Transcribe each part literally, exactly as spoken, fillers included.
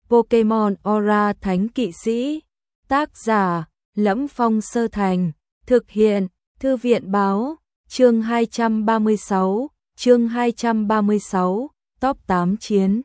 Pokemon Aura Thánh Kỵ Sĩ. Tác giả: Lẫm Phong Sơ Thành. Thực hiện: Thư viện báo. Chương hai trăm ba mươi sáu. Chương hai trăm ba mươi sáu. Top tám chiến.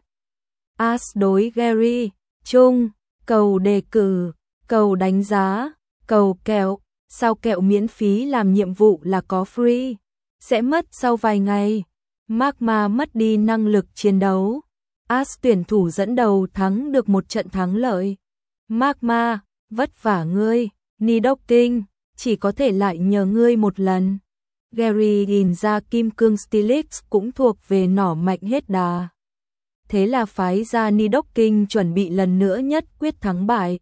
Ash đối Gary. Chung. Cầu đề cử. Cầu đánh giá. Cầu kẹo. Sao kẹo miễn phí làm nhiệm vụ là có free. Sẽ mất sau vài ngày. Magma mất đi năng lực chiến đấu. Ash tuyển thủ dẫn đầu thắng được một trận thắng lợi. Magma, vất vả ngươi. Nidoking, chỉ có thể lại nhờ ngươi một lần. Gary nhìn ra kim cương Steelix cũng thuộc về nỏ mạnh hết đà. Thế là phái ra Nidoking chuẩn bị lần nữa nhất quyết thắng bại.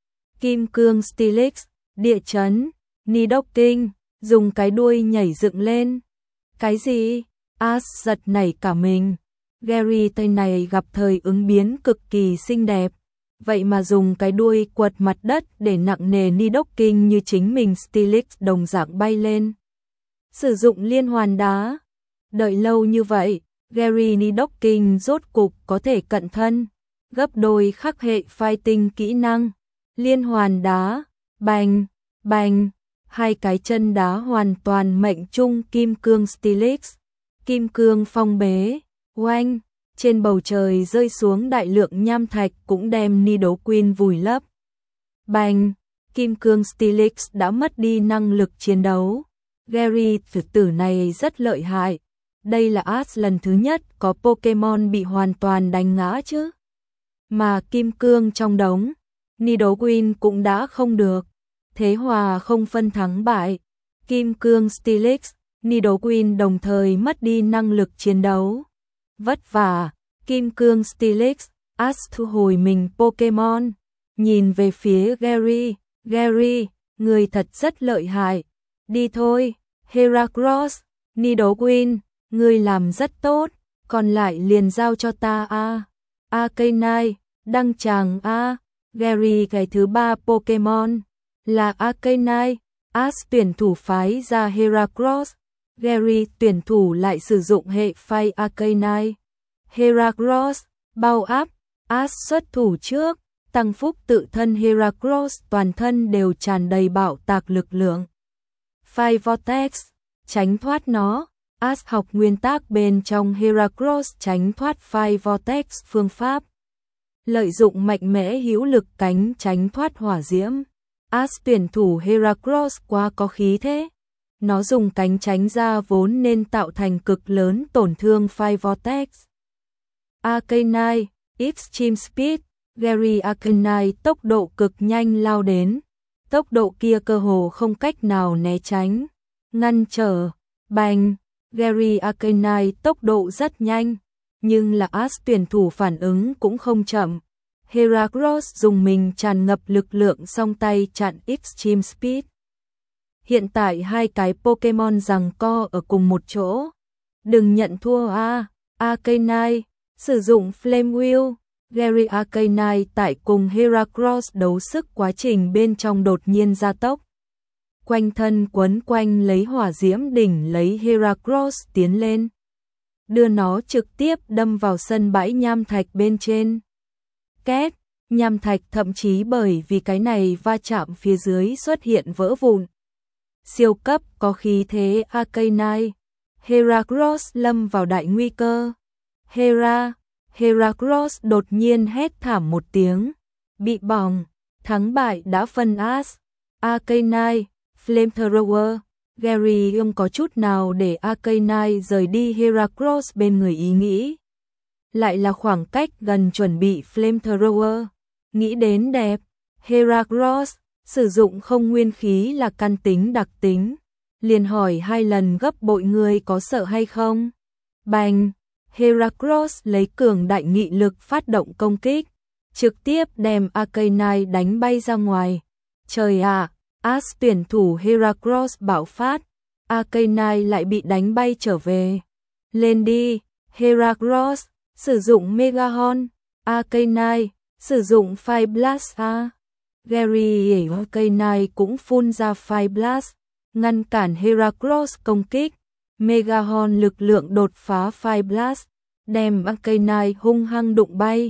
Kim cương Steelix, địa chấn. Nidoking, dùng cái đuôi nhảy dựng lên. Cái gì? Ash giật nảy cả mình. Gary tay này gặp thời ứng biến cực kỳ xinh đẹp. Vậy mà dùng cái đuôi quật mặt đất để nặng nề Nidoking như chính mình Steelix đồng dạng bay lên. Sử dụng liên hoàn đá. Đợi lâu như vậy, Gary Nidoking rốt cục có thể cận thân. Gấp đôi khắc hệ fighting kỹ năng. Liên hoàn đá. Bành, bành. Hai cái chân đá hoàn toàn mệnh trung kim cương Steelix. Kim cương phong bế. Oanh, trên bầu trời rơi xuống đại lượng nham thạch cũng đem Nidoqueen vùi lấp. Bành, kim cương Steelix đã mất đi năng lực chiến đấu. Gary tử tử này rất lợi hại. Đây là Ash lần thứ nhất có Pokemon bị hoàn toàn đánh ngã chứ. Mà kim cương trong đống, Nidoqueen cũng đã không được. Thế hòa không phân thắng bại. Kim cương Steelix, Nidoqueen đồng thời mất đi năng lực chiến đấu. Vất vả, kim cương Steelix. Ash thu hồi mình Pokemon. Nhìn về phía Gary. Gary, người thật rất lợi hại. Đi thôi, Heracross. Nidoqueen, người làm rất tốt. Còn lại liền giao cho ta a. Arcanine, đăng tràng a. Gary cái thứ ba Pokemon là Arcanine. Ash tuyển thủ phái ra Heracross. Gary tuyển thủ lại sử dụng hệ phai Arcanine. Heracross, bao áp. Ash xuất thủ trước. Tăng phúc tự thân Heracross toàn thân đều tràn đầy bạo tạc lực lượng. Phai Vortex, tránh thoát nó. Ash học nguyên tắc bên trong Heracross tránh thoát phai Vortex phương pháp. Lợi dụng mạnh mẽ hữu lực cánh tránh thoát hỏa diễm. Ash tuyển thủ Heracross quá có khí thế. Nó dùng cánh tránh ra vốn nên tạo thành cực lớn tổn thương phai Vortex. Arcanine, Extreme Speed. Gary Arcanine tốc độ cực nhanh lao đến. Tốc độ kia cơ hồ không cách nào né tránh, ngăn trở. Bành, Gary Arcanine tốc độ rất nhanh, nhưng là Ash tuyển thủ phản ứng cũng không chậm. Heracross dùng mình tràn ngập lực lượng song tay chặn Extreme Speed. Hiện tại hai cái Pokemon giằng co ở cùng một chỗ. Đừng nhận thua a. Arcanine, sử dụng Flame Wheel. Gary Arcanine tại cùng Heracross đấu sức quá trình bên trong đột nhiên gia tốc. Quanh thân quấn quanh lấy hỏa diễm đỉnh lấy Heracross tiến lên. Đưa nó trực tiếp đâm vào sân bãi nham thạch bên trên. Két, nham thạch thậm chí bởi vì cái này va chạm phía dưới xuất hiện vỡ vụn. Siêu cấp có khí thế Arcanine. Heracross lâm vào đại nguy cơ. Hera, Heracross đột nhiên hét thảm một tiếng. Bị bỏng, thắng bại đã phân Ash. Arcanine, Flamethrower. Gary không có chút nào để Arcanine rời đi Heracross bên người ý nghĩ. Lại là khoảng cách gần chuẩn bị Flamethrower. Nghĩ đến đẹp. Heracross, sử dụng không nguyên khí là căn tính đặc tính. Liền hỏi hai lần gấp bội người có sợ hay không? Bành, Heracross lấy cường đại nghị lực phát động công kích. Trực tiếp đem Arcanine đánh bay ra ngoài. Trời ạ, à, Ash tuyển thủ Heracross bạo phát. Arcanine lại bị đánh bay trở về. Lên đi, Heracross, sử dụng Megahorn. Arcanine, sử dụng Fire Blast a. Gary Arcanine cũng phun ra Fire Blast, ngăn cản Heracross công kích. Megahorn lực lượng đột phá Fire Blast, đem Arcanine hung hăng đụng bay.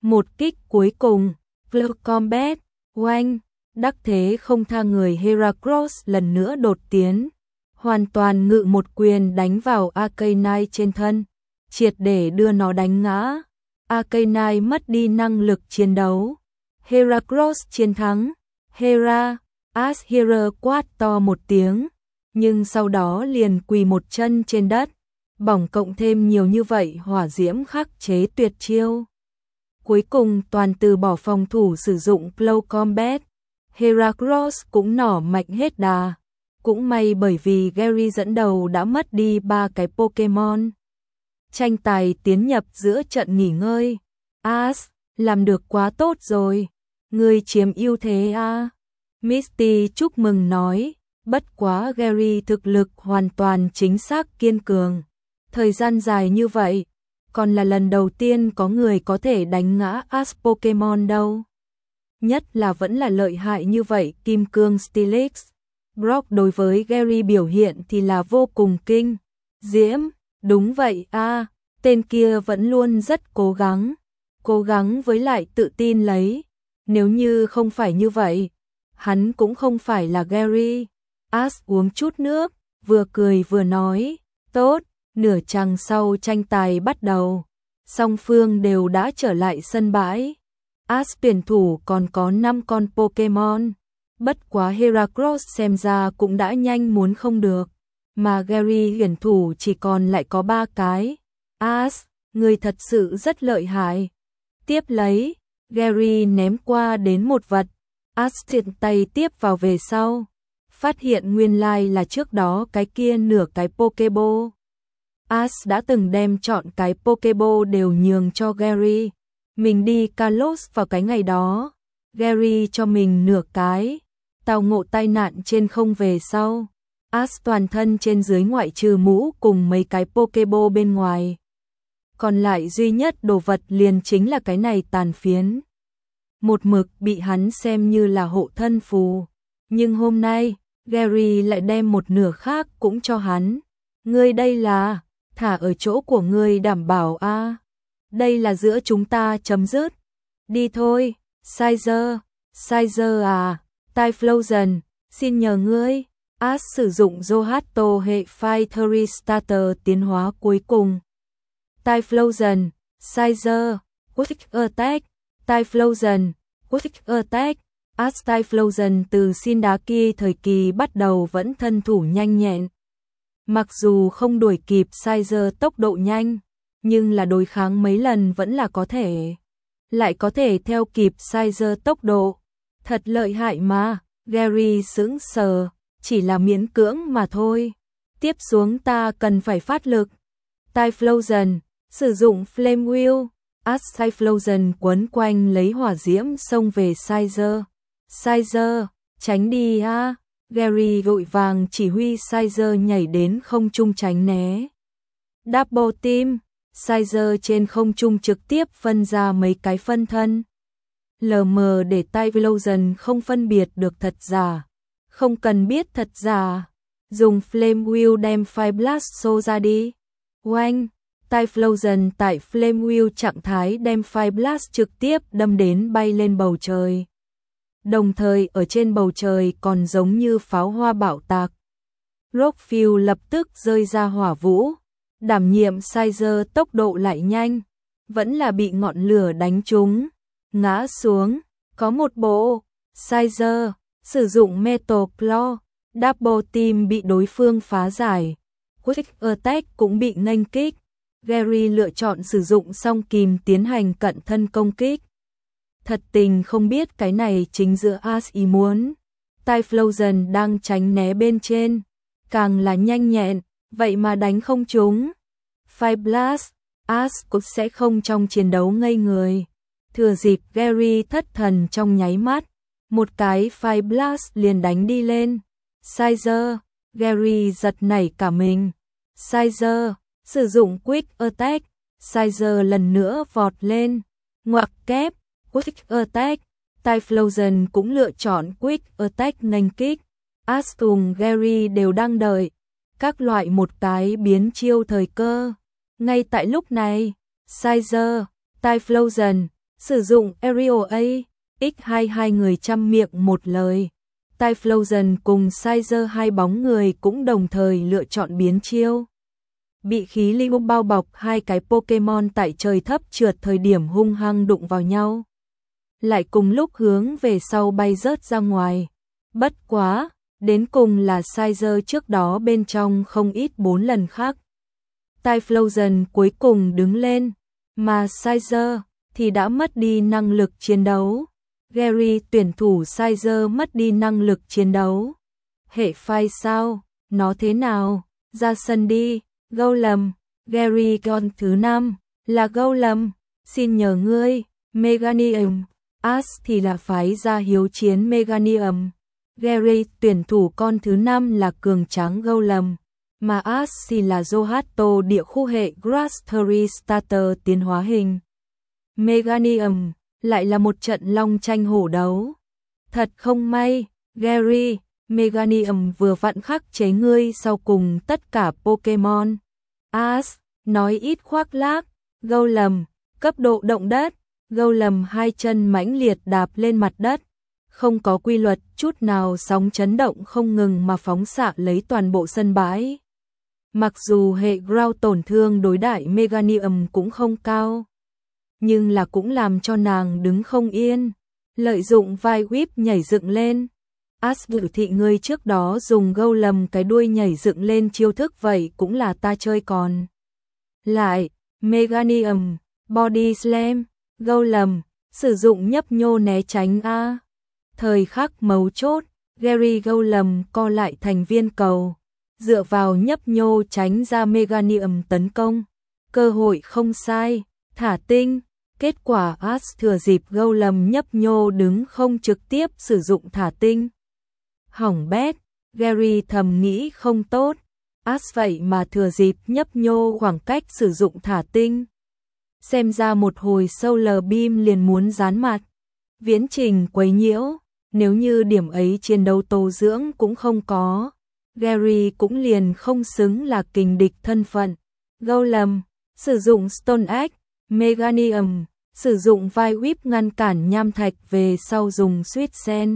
Một kích cuối cùng, Close Combat, oanh, đắc thế không tha người Heracross lần nữa đột tiến, hoàn toàn ngự một quyền đánh vào Arcanine trên thân, triệt để đưa nó đánh ngã. Arcanine mất đi năng lực chiến đấu. Heracross chiến thắng. Hera, As Hera quát to một tiếng, nhưng sau đó liền quỳ một chân trên đất, bỏng cộng thêm nhiều như vậy hỏa diễm khắc chế tuyệt chiêu. Cuối cùng toàn từ bỏ phòng thủ sử dụng Close Combat, Heracross cũng nỏ mạnh hết đà. Cũng may bởi vì Gary dẫn đầu đã mất đi ba cái Pokémon. Tranh tài tiến nhập giữa trận nghỉ ngơi. As, làm được quá tốt rồi. Người chiếm ưu thế à? Misty chúc mừng nói, bất quá Gary thực lực hoàn toàn chính xác kiên cường. Thời gian dài như vậy, còn là lần đầu tiên có người có thể đánh ngã As Pokémon đâu. Nhất là vẫn là lợi hại như vậy Kim Cương Steelix. Brock đối với Gary biểu hiện thì là vô cùng kinh diễm. Đúng vậy a, à, tên kia vẫn luôn rất cố gắng. Cố gắng với lại tự tin lấy. Nếu như không phải như vậy, hắn cũng không phải là Gary. As uống chút nước, vừa cười vừa nói, tốt, nửa chặng sau tranh tài bắt đầu. Song phương đều đã trở lại sân bãi. As tuyển thủ còn có năm con Pokémon. Bất quá Heracross xem ra cũng đã nhanh muốn không được. Mà Gary tuyển thủ chỉ còn lại có ba cái. As, người thật sự rất lợi hại. Tiếp lấy, Gary ném qua đến một vật. As tiện tay tiếp vào về sau. Phát hiện nguyên lai là trước đó cái kia nửa cái Pokéball. As đã từng đem chọn cái Pokéball đều nhường cho Gary. Mình đi Kalos vào cái ngày đó. Gary cho mình nửa cái. Tao ngộ tai nạn trên không về sau. As toàn thân trên dưới ngoại trừ mũ cùng mấy cái Pokéball bên ngoài. Còn lại duy nhất đồ vật liền chính là cái này tàn phiến. Một mực bị hắn xem như là hộ thân phù. Nhưng hôm nay, Gary lại đem một nửa khác cũng cho hắn. Ngươi đây là, thả ở chỗ của ngươi đảm bảo a. À. Đây là giữa chúng ta chấm dứt. Đi thôi, Sizer, Sizer à, Typhlosion, xin nhờ ngươi. As sử dụng Zohato hệ Fightry Starter tiến hóa cuối cùng. Typhlosion, Sizer, Quick Attack, Typhlosion, Quick Attack. As Typhlosion từ Sindaki thời kỳ bắt đầu vẫn thân thủ nhanh nhẹn. Mặc dù không đuổi kịp Sizer tốc độ nhanh, nhưng là đối kháng mấy lần vẫn là có thể. Lại có thể theo kịp Sizer tốc độ. Thật lợi hại mà, Gary sững sờ, chỉ là miễn cưỡng mà thôi. Tiếp xuống ta cần phải phát lực. Typhlosion, sử dụng Flame Wheel. As Typhlosion quấn quanh lấy hỏa diễm xông về Sizer. Sizer, tránh đi ha. Gary vội vàng chỉ huy Sizer nhảy đến không trung tránh né. Double Team, Sizer trên không trung trực tiếp phân ra mấy cái phân thân. Lờ mờ để Typhlosion không phân biệt được thật giả. Không cần biết thật giả. Dùng Flame Wheel đem Fire Blast xô ra đi. Oanh, Typhlosion tại Flame Wheel trạng thái đem Fire Blast trực tiếp đâm đến bay lên bầu trời. Đồng thời ở trên bầu trời còn giống như pháo hoa bạo tạc. Rockfield lập tức rơi ra hỏa vũ. Đảm nhiệm Sizer tốc độ lại nhanh. Vẫn là bị ngọn lửa đánh trúng. Ngã xuống. Có một bộ. Sizer. Sử dụng Metal Claw. Double Team bị đối phương phá giải. Quick Attack cũng bị nghênh kích. Gary lựa chọn sử dụng song kìm tiến hành cận thân công kích. Thật tình không biết cái này chính giữa As ý muốn. Typhlosion đang tránh né bên trên. Càng là nhanh nhẹn, vậy mà đánh không trúng. Fire Blast, As cũng sẽ không trong chiến đấu ngây người. Thừa dịp Gary thất thần trong nháy mắt. Một cái Fire Blast liền đánh đi lên. Sizer, Gary giật nảy cả mình. Sizer, sử dụng Quick Attack. Sizer lần nữa vọt lên. Ngoặc kép, Quick Attack. Typhlosion cũng lựa chọn Quick Attack nghênh kích. As cùng Gary đều đang đợi các loại một cái biến chiêu thời cơ. Ngay tại lúc này, Sizer, Typhlosion, Sử dụng Aerial A, X hai hai người trăm miệng một lời. Typhlosion cùng Sizer hai bóng người cũng đồng thời lựa chọn biến chiêu. Bị khí lưu bao bọc, hai cái Pokemon tại trời thấp trượt thời điểm hung hăng đụng vào nhau. Lại cùng lúc hướng về sau bay rớt ra ngoài. Bất quá, đến cùng là Sizer trước đó bên trong không ít bốn lần khác. Typhlosion cuối cùng đứng lên, mà Sizer thì đã mất đi năng lực chiến đấu. Gary tuyển thủ Sizer mất đi năng lực chiến đấu. Hệ phai sao, nó thế nào, ra sân đi, Golem, Gary con thứ năm, là Golem, xin nhờ ngươi, Meganium, Ash thì là phái ra hiếu chiến Meganium. Gary tuyển thủ con thứ năm là cường tráng Golem, mà Ash thì là Zohato địa khu hệ Grass Terry Starter tiến hóa hình. Meganium lại là một trận long tranh hổ đấu. Thật không may, Gary, Meganium vừa vặn khắc chế ngươi sau cùng tất cả Pokemon. Ash, nói ít khoác lác, Golem, cấp độ động đất, Golem hai chân mãnh liệt đạp lên mặt đất. Không có quy luật chút nào, sóng chấn động không ngừng mà phóng xạ lấy toàn bộ sân bãi. Mặc dù hệ ground tổn thương đối đại Meganium cũng không cao, nhưng là cũng làm cho nàng đứng không yên. Lợi dụng vai whip nhảy dựng lên. Ash dự thị ngươi trước đó dùng Golem cái đuôi nhảy dựng lên chiêu thức, vậy cũng là ta chơi còn. Lại, Meganium, Body Slam, Golem, sử dụng nhấp nhô né tránh A. Thời khắc mấu chốt, Gary Golem co lại thành viên cầu, dựa vào nhấp nhô tránh ra Meganium tấn công. Cơ hội không sai, thả tinh. Kết quả Ash thừa dịp Golem nhấp nhô đứng không trực tiếp sử dụng thả tinh. Hỏng bét, Gary thầm nghĩ không tốt. Ash vậy mà thừa dịp nhấp nhô khoảng cách sử dụng thả tinh. Xem ra một hồi Solar Beam liền muốn dán mặt. Viễn trình quấy nhiễu, nếu như điểm ấy chiến đấu tố dưỡng cũng không có, Gary cũng liền không xứng là kình địch thân phận. Golem, sử dụng Stone Axe, Meganium, sử dụng vai whip ngăn cản nham thạch, về sau dùng Sweet Sen.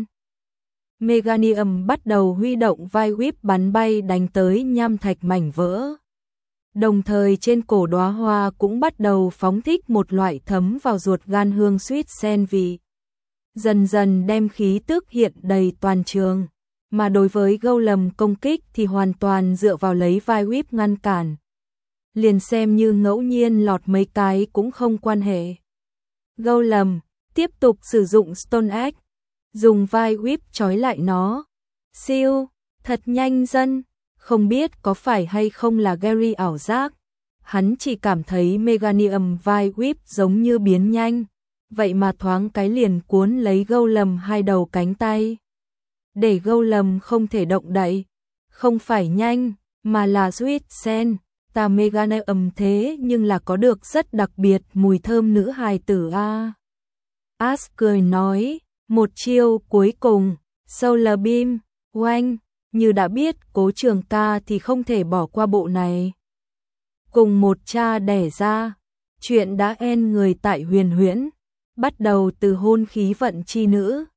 Meganium bắt đầu huy động vai whip bắn bay đánh tới nham thạch mảnh vỡ. Đồng thời trên cổ đóa hoa cũng bắt đầu phóng thích một loại thấm vào ruột gan hương Sweet Sen vị. Dần dần đem khí tức hiện đầy toàn trường, mà đối với Golem công kích thì hoàn toàn dựa vào lấy vai whip ngăn cản. Liền xem như ngẫu nhiên lọt mấy cái cũng không quan hệ. Golem tiếp tục sử dụng Stone Axe, dùng vai whip trói lại nó. Siêu, thật nhanh dân, không biết có phải hay không là Gary ảo giác. Hắn chỉ cảm thấy Meganium vai whip giống như biến nhanh, vậy mà thoáng cái liền cuốn lấy Golem hai đầu cánh tay. Để Golem không thể động đậy, không phải nhanh, mà là Sweet Sen. Ta Meganium thế nhưng là có được rất đặc biệt mùi thơm nữ hài tử a. Ash cười nói, một chiêu cuối cùng, Solar Beam, oanh, như đã biết Cố Trường Ca thì không thể bỏ qua bộ này. Cùng một cha đẻ ra, chuyện đã end người tại Huyền Huyễn, bắt đầu từ hôn khí vận chi nữ.